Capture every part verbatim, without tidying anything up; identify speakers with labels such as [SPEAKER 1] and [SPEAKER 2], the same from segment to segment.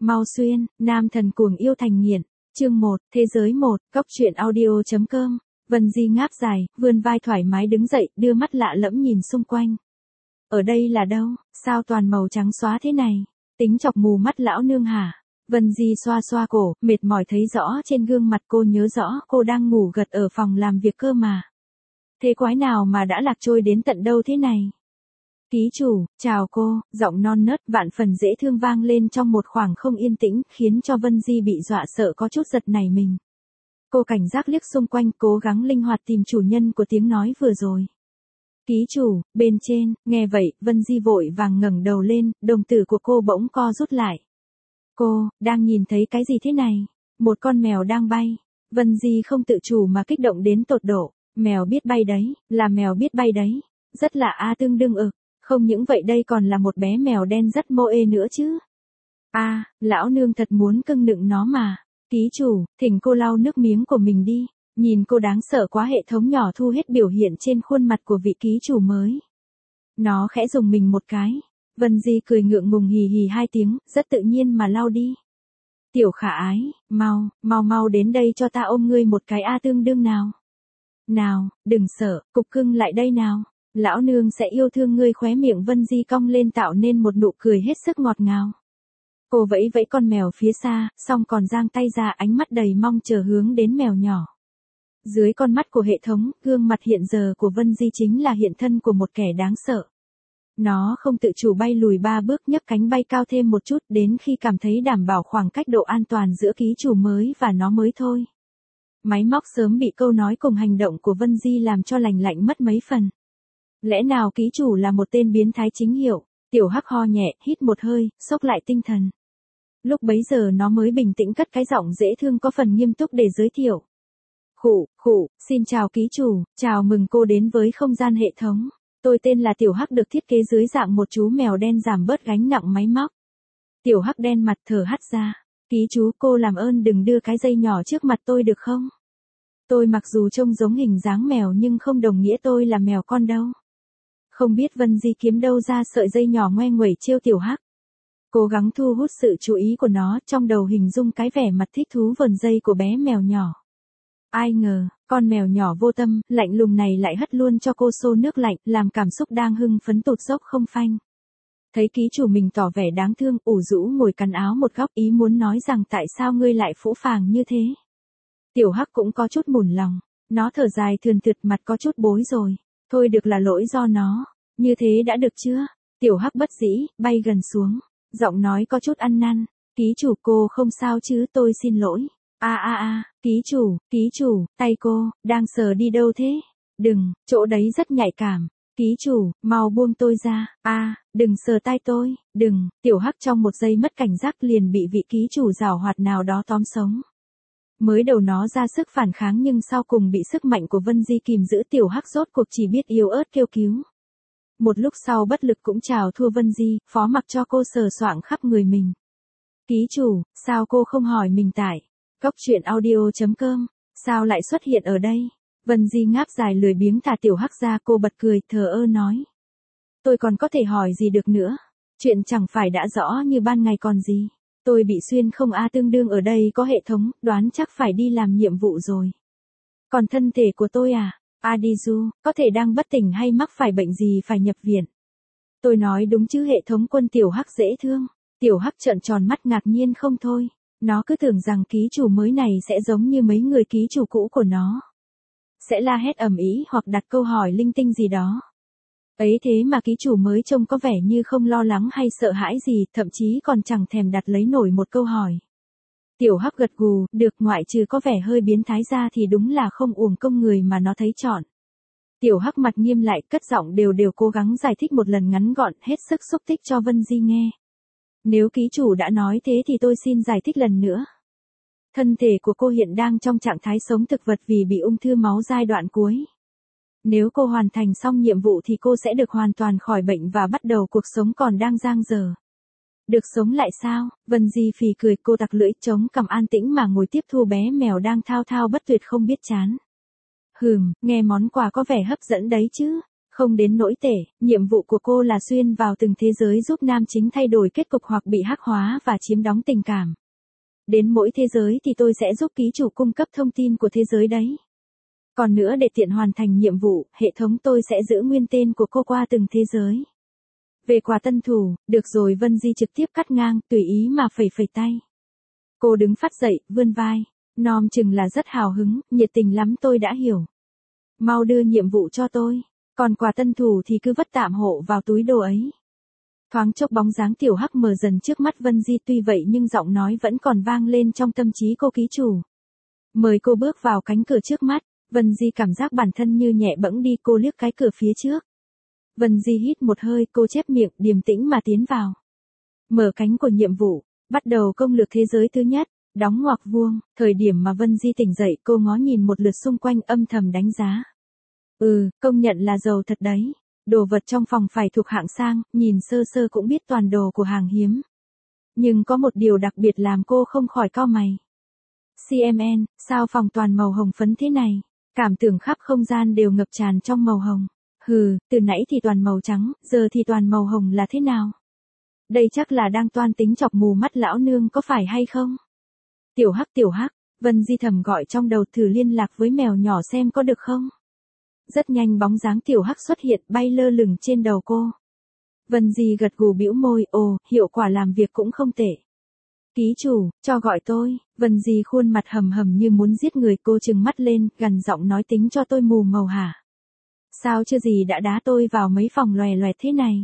[SPEAKER 1] Mau xuyên, nam thần cuồng yêu thành nghiện. Chương một, thế giới một, góc truyện audio.com. Vân Di ngáp dài, vươn vai thoải mái đứng dậy, đưa mắt lạ lẫm nhìn xung quanh. Ở đây là đâu, sao toàn màu trắng xóa thế này? Tính chọc mù mắt lão nương hả? Vân Di xoa xoa cổ, mệt mỏi thấy rõ trên gương mặt cô, nhớ rõ cô đang ngủ gật ở phòng làm việc cơ mà. Thế quái nào mà đã lạc trôi đến tận đâu thế này? Ký chủ, chào cô, giọng non nớt vạn phần dễ thương vang lên trong một khoảng không yên tĩnh, khiến cho Vân Di bị dọa sợ có chút giật nảy mình. Cô cảnh giác liếc xung quanh, cố gắng linh hoạt tìm chủ nhân của tiếng nói vừa rồi. Ký chủ, bên trên, nghe vậy, Vân Di vội vàng ngẩng đầu lên, đồng tử của cô bỗng co rút lại. Cô, đang nhìn thấy cái gì thế này? Một con mèo đang bay. Vân Di không tự chủ mà kích động đến tột độ. Mèo biết bay đấy, là mèo biết bay đấy. Rất là a tương đương ực. Không những vậy đây còn là một bé mèo đen rất mô ê nữa chứ. A, à, lão nương thật muốn cưng nựng nó mà. Ký chủ, thỉnh cô lau nước miếng của mình đi. Nhìn cô đáng sợ quá, hệ thống nhỏ thu hết biểu hiện trên khuôn mặt của vị ký chủ mới. Nó khẽ dùng mình một cái. Vân Di cười ngượng ngùng hì hì hai tiếng, rất tự nhiên mà lau đi. Tiểu khả ái, mau, mau mau đến đây cho ta ôm ngươi một cái a tương đương nào. Nào, đừng sợ, cục cưng lại đây nào. Lão nương sẽ yêu thương ngươi, khóe miệng Vân Di cong lên tạo nên một nụ cười hết sức ngọt ngào. Cô vẫy vẫy con mèo phía xa, xong còn giang tay ra, ánh mắt đầy mong chờ hướng đến mèo nhỏ. Dưới con mắt của hệ thống, gương mặt hiện giờ của Vân Di chính là hiện thân của một kẻ đáng sợ. Nó không tự chủ bay lùi ba bước, nhấc cánh bay cao thêm một chút, đến khi cảm thấy đảm bảo khoảng cách độ an toàn giữa ký chủ mới và nó mới thôi. Máy móc sớm bị câu nói cùng hành động của Vân Di làm cho lành lạnh mất mấy phần. Lẽ nào ký chủ là một tên biến thái chính hiệu? Tiểu Hắc ho nhẹ, hít một hơi, xốc lại tinh thần. Lúc bấy giờ nó mới bình tĩnh cất cái giọng dễ thương có phần nghiêm túc để giới thiệu. Khụ, khụ, xin chào ký chủ, chào mừng cô đến với không gian hệ thống. Tôi tên là Tiểu Hắc, được thiết kế dưới dạng một chú mèo đen giảm bớt gánh nặng máy móc. Tiểu Hắc đen mặt thở hắt ra. Ký chú, cô làm ơn đừng đưa cái dây nhỏ trước mặt tôi được không? Tôi mặc dù trông giống hình dáng mèo nhưng không đồng nghĩa tôi là mèo con đâu. Không biết Vân Di kiếm đâu ra sợi dây nhỏ ngoe nguẩy trêu Tiểu Hắc. Cố gắng thu hút sự chú ý của nó, trong đầu hình dung cái vẻ mặt thích thú vờn dây của bé mèo nhỏ. Ai ngờ, con mèo nhỏ vô tâm, lạnh lùng này lại hất luôn cho cô xô nước lạnh, làm cảm xúc đang hưng phấn tụt dốc không phanh. Thấy ký chủ mình tỏ vẻ đáng thương, ủ rũ ngồi cắn áo một góc, ý muốn nói rằng tại sao ngươi lại phũ phàng như thế. Tiểu Hắc cũng có chút mủn lòng, nó thở dài thườn thượt, mặt có chút bối rồi. Thôi được, là lỗi do nó, như thế đã được chưa? Tiểu Hắc bất dĩ, bay gần xuống, giọng nói có chút ăn năn. Ký chủ, cô không sao chứ, tôi xin lỗi. A a a, ký chủ, ký chủ, tay cô, đang sờ đi đâu thế? Đừng, chỗ đấy rất nhạy cảm. Ký chủ, mau buông tôi ra. A, à, đừng sờ tay tôi, đừng. Tiểu Hắc trong một giây mất cảnh giác liền bị vị ký chủ giảo hoạt nào đó tóm sống. Mới đầu nó ra sức phản kháng nhưng sau cùng bị sức mạnh của Vân Di kìm giữ. Tiểu Hắc rốt cuộc chỉ biết yếu ớt kêu cứu. Một lúc sau bất lực cũng chào thua Vân Di, phó mặc cho cô sờ soạng khắp người mình. Ký chủ, sao cô không hỏi mình tại góc truyện audio.com, sao lại xuất hiện ở đây? Vân Di ngáp dài lười biếng thả Tiểu Hắc ra, cô bật cười, thờ ơ nói. Tôi còn có thể hỏi gì được nữa? Chuyện chẳng phải đã rõ như ban ngày còn gì. Tôi bị xuyên không a tương đương ở đây có hệ thống, đoán chắc phải đi làm nhiệm vụ rồi. Còn thân thể của tôi à? Adizu, có thể đang bất tỉnh hay mắc phải bệnh gì phải nhập viện? Tôi nói đúng chứ hệ thống quân? Tiểu Hắc dễ thương. Tiểu Hắc trợn tròn mắt ngạc nhiên không thôi. Nó cứ tưởng rằng ký chủ mới này sẽ giống như mấy người ký chủ cũ của nó. Sẽ la hét ầm ĩ hoặc đặt câu hỏi linh tinh gì đó. Ấy thế mà ký chủ mới trông có vẻ như không lo lắng hay sợ hãi gì, thậm chí còn chẳng thèm đặt lấy nổi một câu hỏi. Tiểu Hắc gật gù, được, ngoại trừ có vẻ hơi biến thái ra thì đúng là không uổng công người mà nó thấy chọn. Tiểu Hắc mặt nghiêm lại, cất giọng đều đều cố gắng giải thích một lần ngắn gọn, hết sức xúc tích cho Vân Di nghe. Nếu ký chủ đã nói thế thì tôi xin giải thích lần nữa. Thân thể của cô hiện đang trong trạng thái sống thực vật vì bị ung thư máu giai đoạn cuối. Nếu cô hoàn thành xong nhiệm vụ thì cô sẽ được hoàn toàn khỏi bệnh và bắt đầu cuộc sống còn đang dang dở. Được sống lại sao? Vân Di phì cười, cô tặc lưỡi, chống cằm an tĩnh mà ngồi tiếp thu bé mèo đang thao thao bất tuyệt không biết chán. Hừm, nghe món quà có vẻ hấp dẫn đấy chứ. Không đến nỗi tệ, nhiệm vụ của cô là xuyên vào từng thế giới giúp nam chính thay đổi kết cục hoặc bị hắc hóa và chiếm đóng tình cảm. Đến mỗi thế giới thì tôi sẽ giúp ký chủ cung cấp thông tin của thế giới đấy. Còn nữa để tiện hoàn thành nhiệm vụ, hệ thống tôi sẽ giữ nguyên tên của cô qua từng thế giới. Về quà tân thủ, được rồi Vân Di trực tiếp cắt ngang, tùy ý mà phẩy phẩy tay. Cô đứng phát dậy, vươn vai. Nom chừng là rất hào hứng, nhiệt tình lắm tôi đã hiểu. Mau đưa nhiệm vụ cho tôi. Còn quà tân thủ thì cứ vất tạm hộ vào túi đồ ấy. Thoáng chốc bóng dáng tiểu hắc mờ dần trước mắt Vân Di tuy vậy nhưng giọng nói vẫn còn vang lên trong tâm trí cô ký chủ. Mời cô bước vào cánh cửa trước mắt. Vân Di cảm giác bản thân như nhẹ bẫng đi, cô liếc cái cửa phía trước. Vân Di hít một hơi, cô chép miệng, điềm tĩnh mà tiến vào. Mở cánh của nhiệm vụ, bắt đầu công lược thế giới thứ nhất, đóng ngoặc vuông, thời điểm mà Vân Di tỉnh dậy cô ngó nhìn một lượt xung quanh âm thầm đánh giá. Ừ, công nhận là giàu thật đấy. Đồ vật trong phòng phải thuộc hạng sang, nhìn sơ sơ cũng biết toàn đồ của hàng hiếm. Nhưng có một điều đặc biệt làm cô không khỏi cau mày. xê em en, sao phòng toàn màu hồng phấn thế này? Cảm tưởng khắp không gian đều ngập tràn trong màu hồng. Hừ, từ nãy thì toàn màu trắng, giờ thì toàn màu hồng là thế nào? Đây chắc là đang toan tính chọc mù mắt lão nương có phải hay không? Tiểu hắc tiểu hắc, Vân Di thầm gọi trong đầu thử liên lạc với mèo nhỏ xem có được không? Rất nhanh bóng dáng tiểu hắc xuất hiện bay lơ lửng trên đầu cô. Vân Di gật gù bĩu môi, ồ, hiệu quả làm việc cũng không tệ. Ký chủ, cho gọi tôi. Vân Di khuôn mặt hầm hầm như muốn giết người, cô trừng mắt lên, gằn giọng nói tính cho tôi mù màu hả? Sao chưa gì đã đá tôi vào mấy phòng loè loẹt thế này?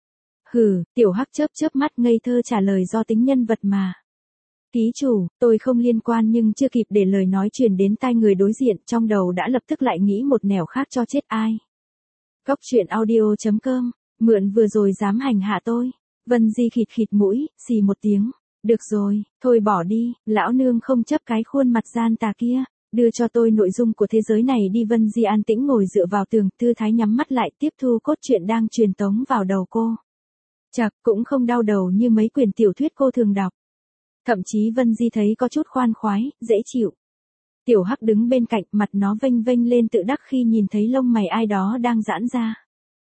[SPEAKER 1] Hừ, tiểu hắc chớp chớp mắt ngây thơ trả lời do tính nhân vật mà. Ký chủ, tôi không liên quan nhưng chưa kịp để lời nói truyền đến tai người đối diện, trong đầu đã lập tức lại nghĩ một nẻo khác cho chết ai. Góc truyện audio chấm com, mượn vừa rồi dám hành hạ tôi. Vân Di khịt khịt mũi, xì một tiếng. Được rồi, thôi bỏ đi, lão nương không chấp cái khuôn mặt gian tà kia. Đưa cho tôi nội dung của thế giới này đi. Vân Di an tĩnh ngồi dựa vào tường, tư thái nhắm mắt lại tiếp thu cốt truyện đang truyền tống vào đầu cô. Chật, cũng không đau đầu như mấy quyển tiểu thuyết cô thường đọc. Thậm chí Vân Di thấy có chút khoan khoái, dễ chịu. Tiểu hắc đứng bên cạnh, mặt nó vênh vênh lên tự đắc khi nhìn thấy lông mày ai đó đang giãn ra.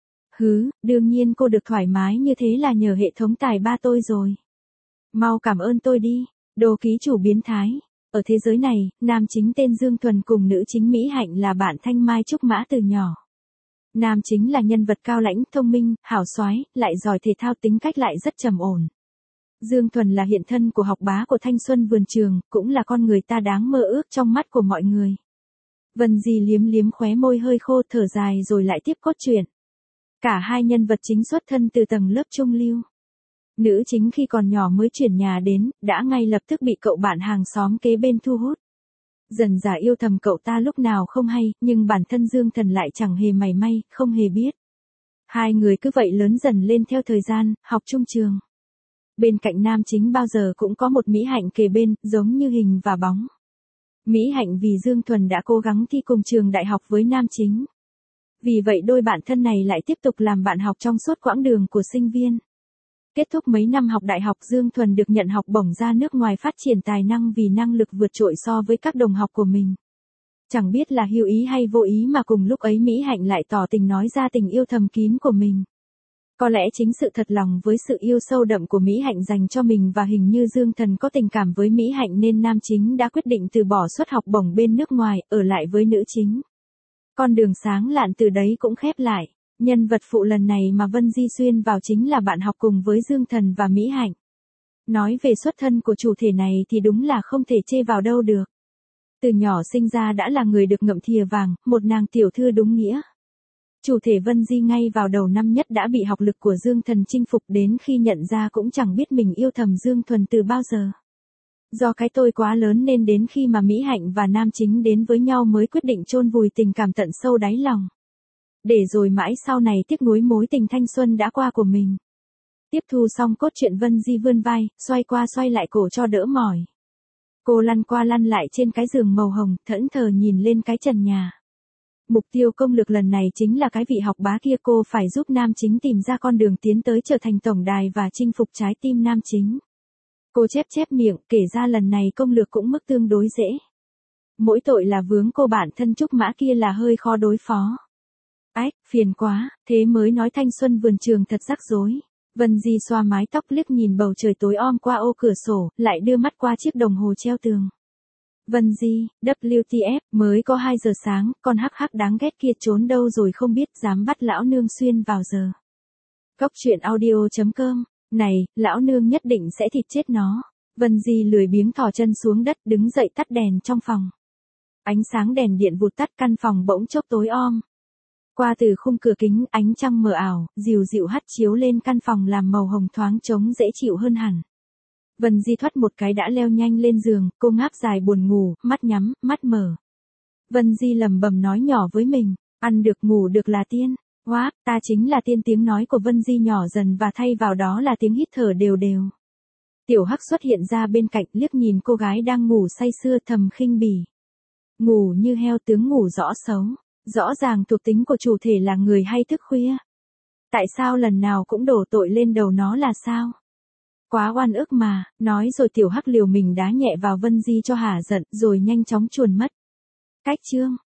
[SPEAKER 1] Hứ, đương nhiên cô được thoải mái như thế là nhờ hệ thống tài ba tôi rồi. Mau cảm ơn tôi đi, đồ ký chủ biến thái. Ở thế giới này, nam chính tên Dương Thuần cùng nữ chính Mỹ Hạnh là bạn thanh mai trúc mã từ nhỏ. Nam chính là nhân vật cao lãnh, thông minh, hảo soái, lại giỏi thể thao, tính cách lại rất trầm ổn. Dương Thuần là hiện thân của học bá của thanh xuân vườn trường, cũng là con người ta đáng mơ ước trong mắt của mọi người. Vân Di liếm liếm khóe môi hơi khô, thở dài rồi lại tiếp cốt truyện. Cả hai nhân vật chính xuất thân từ tầng lớp trung lưu. Nữ chính khi còn nhỏ mới chuyển nhà đến, đã ngay lập tức bị cậu bạn hàng xóm kế bên thu hút. Dần dà yêu thầm cậu ta lúc nào không hay, nhưng bản thân Dương Thuần lại chẳng hề mảy may, không hề biết. Hai người cứ vậy lớn dần lên theo thời gian, học chung trường. Bên cạnh nam chính bao giờ cũng có một Mỹ Hạnh kề bên, giống như hình và bóng. Mỹ Hạnh vì Dương Thuần đã cố gắng thi cùng trường đại học với nam chính. Vì vậy đôi bạn thân này lại tiếp tục làm bạn học trong suốt quãng đường của sinh viên. Kết thúc mấy năm học đại học, Dương Thuần được nhận học bổng ra nước ngoài phát triển tài năng vì năng lực vượt trội so với các đồng học của mình. Chẳng biết là hữu ý hay vô ý mà cùng lúc ấy Mỹ Hạnh lại tỏ tình nói ra tình yêu thầm kín của mình. Có lẽ chính sự thật lòng với sự yêu sâu đậm của Mỹ Hạnh dành cho mình và hình như Dương Thuần có tình cảm với Mỹ Hạnh nên nam chính đã quyết định từ bỏ suất học bổng bên nước ngoài, ở lại với nữ chính. Con đường sáng lạn từ đấy cũng khép lại. Nhân vật phụ lần này mà Vân Di xuyên vào chính là bạn học cùng với Dương Thuần và Mỹ Hạnh. Nói về xuất thân của chủ thể này thì đúng là không thể chê vào đâu được. Từ nhỏ sinh ra đã là người được ngậm thìa vàng, một nàng tiểu thư đúng nghĩa. Chủ thể Vân Di ngay vào đầu năm nhất đã bị học lực của Dương Thuần chinh phục, đến khi nhận ra cũng chẳng biết mình yêu thầm Dương Thuần từ bao giờ. Do cái tôi quá lớn nên đến khi mà Mỹ Hạnh và nam chính đến với nhau mới quyết định chôn vùi tình cảm tận sâu đáy lòng. Để rồi mãi sau này tiếc nuối mối tình thanh xuân đã qua của mình. Tiếp thu xong cốt truyện, Vân Di vươn vai, xoay qua xoay lại cổ cho đỡ mỏi. Cô lăn qua lăn lại trên cái giường màu hồng, thẫn thờ nhìn lên cái trần nhà. Mục tiêu công lược lần này chính là cái vị học bá kia, cô phải giúp nam chính tìm ra con đường tiến tới trở thành tổng đài và chinh phục trái tim nam chính. Cô chép chép miệng, kể ra lần này công lược cũng mức tương đối dễ. Mỗi tội là vướng cô bạn thân trúc mã kia là hơi khó đối phó. Ách, phiền quá, thế mới nói thanh xuân vườn trường thật rắc rối. Vân Di xoa mái tóc liếc nhìn bầu trời tối om qua ô cửa sổ, lại đưa mắt qua chiếc đồng hồ treo tường. Vân Di, W T F, mới có hai giờ sáng, con hắc hắc đáng ghét kia trốn đâu rồi không biết, dám bắt lão nương xuyên vào giờ. Cốc truyện audio chấm com, này, lão nương nhất định sẽ thịt chết nó. Vân Di lười biếng thò chân xuống đất, đứng dậy tắt đèn trong phòng. Ánh sáng đèn điện vụt tắt, căn phòng bỗng chốc tối om. Qua từ khung cửa kính, ánh trăng mờ ảo, dịu dịu hắt chiếu lên căn phòng làm màu hồng thoáng trống dễ chịu hơn hẳn. Vân Di thoát một cái đã leo nhanh lên giường, cô ngáp dài buồn ngủ, mắt nhắm, mắt mở. Vân Di lẩm bẩm nói nhỏ với mình, ăn được ngủ được là tiên. Wow, ta chính là tiên, tiếng nói của Vân Di nhỏ dần và thay vào đó là tiếng hít thở đều đều. Tiểu Hắc xuất hiện ra bên cạnh, liếc nhìn cô gái đang ngủ say sưa, thầm khinh bỉ. Ngủ như heo, tướng ngủ rõ xấu. Rõ ràng thuộc tính của chủ thể là người hay thức khuya. Tại sao lần nào cũng đổ tội lên đầu nó là sao? Quá oan ức mà, nói rồi Tiểu Hắc liều mình đá nhẹ vào Vân Di cho hả giận, rồi nhanh chóng chuồn mất. Cách chương